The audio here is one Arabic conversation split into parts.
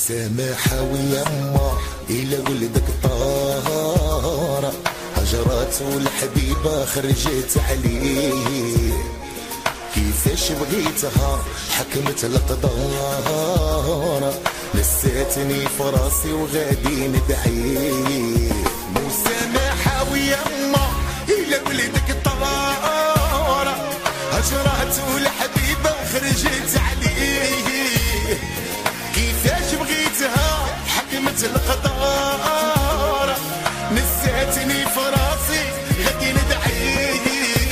مسامحة ويما إلى ولدك طارة، هجرات والحبيبة خرجت عليه، كيفاش بغيتها حكمت القدارة، نساتني في راسي وغادي ندعيه. مسامحة ويما إلى ولدك طارة، هجرات والحبيبة خرجت عليه، كيفاش بغيتها حكمت القدارة، نساتني في راسي غادي ندعيه.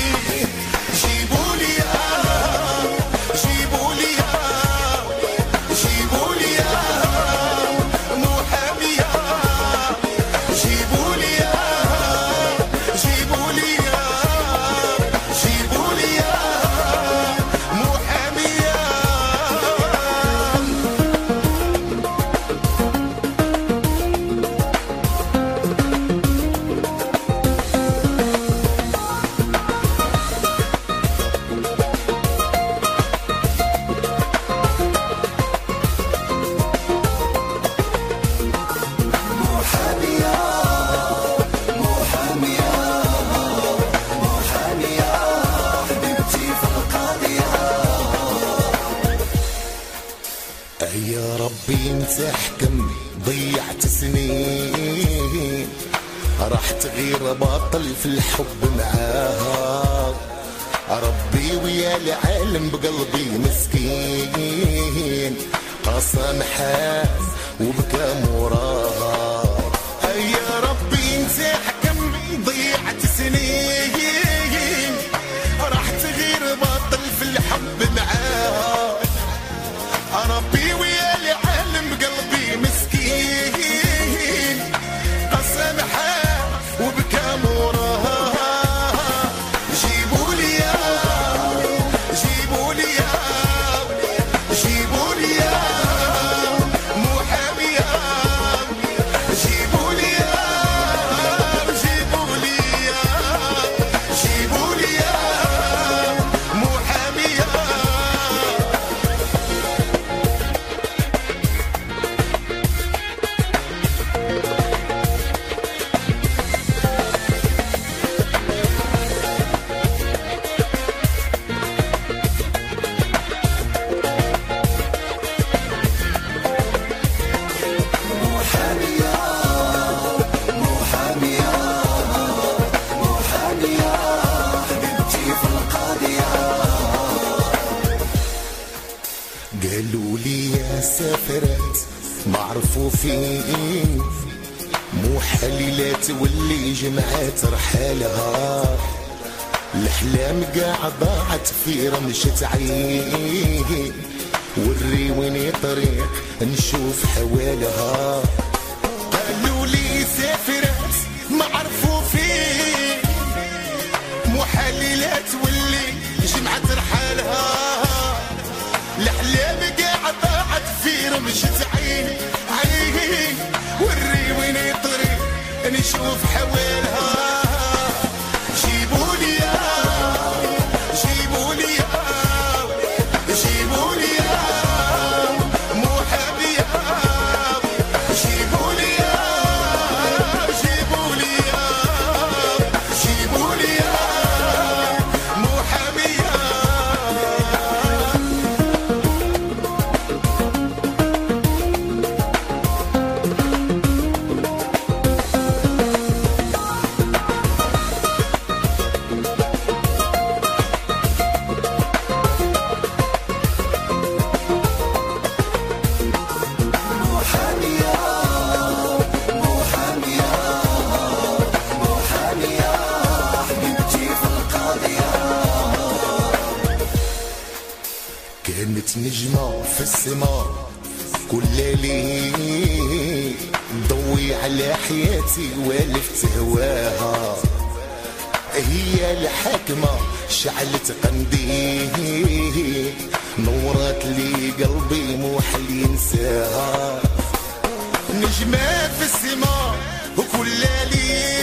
يا ربي انت احكم، ضيعت سنين راح تغير باطل في الحب معاها، ربي ويا العالم بقلبي مسكين، قسم حاس وبكى موراها. يا ربي انت احكم، ضيعت سنين راح تغير باطل في الحب معاها، ربي ويا العالم بقلبي مسكين، قسم حال وبكى موراها. جيبولي يا جيبولي يا جيبولي يا محامي يا جيبولي يا جيبولي يا جيبولي يا محامي يا. قالوا لي يا سافرت معرفوفين، مو حليلات واللي جمعت رحالها، الأحلام قاع ضاعت في رمشة عين، وريوني طريق نشوف حوالها. قالوا لي سافرت معرفوفين، مو حليلات واللي جمعت رحالها، الأحلام قاع ضاعت في رمشة عين، وريوني طريق نشوف حوالها. جيبولي يا جيبولي يا جيبولي يا محامي يا جيبولي يا جيبولي يا جيبولي يا محامي يا. كانت نجمة في السماء كل ليل، ضوي على حياتي والفت هواها، هي الحاكمة شعلت قنديل، نورت لي قلبي مو حل ينساها. نجمة في السماء وكل ليل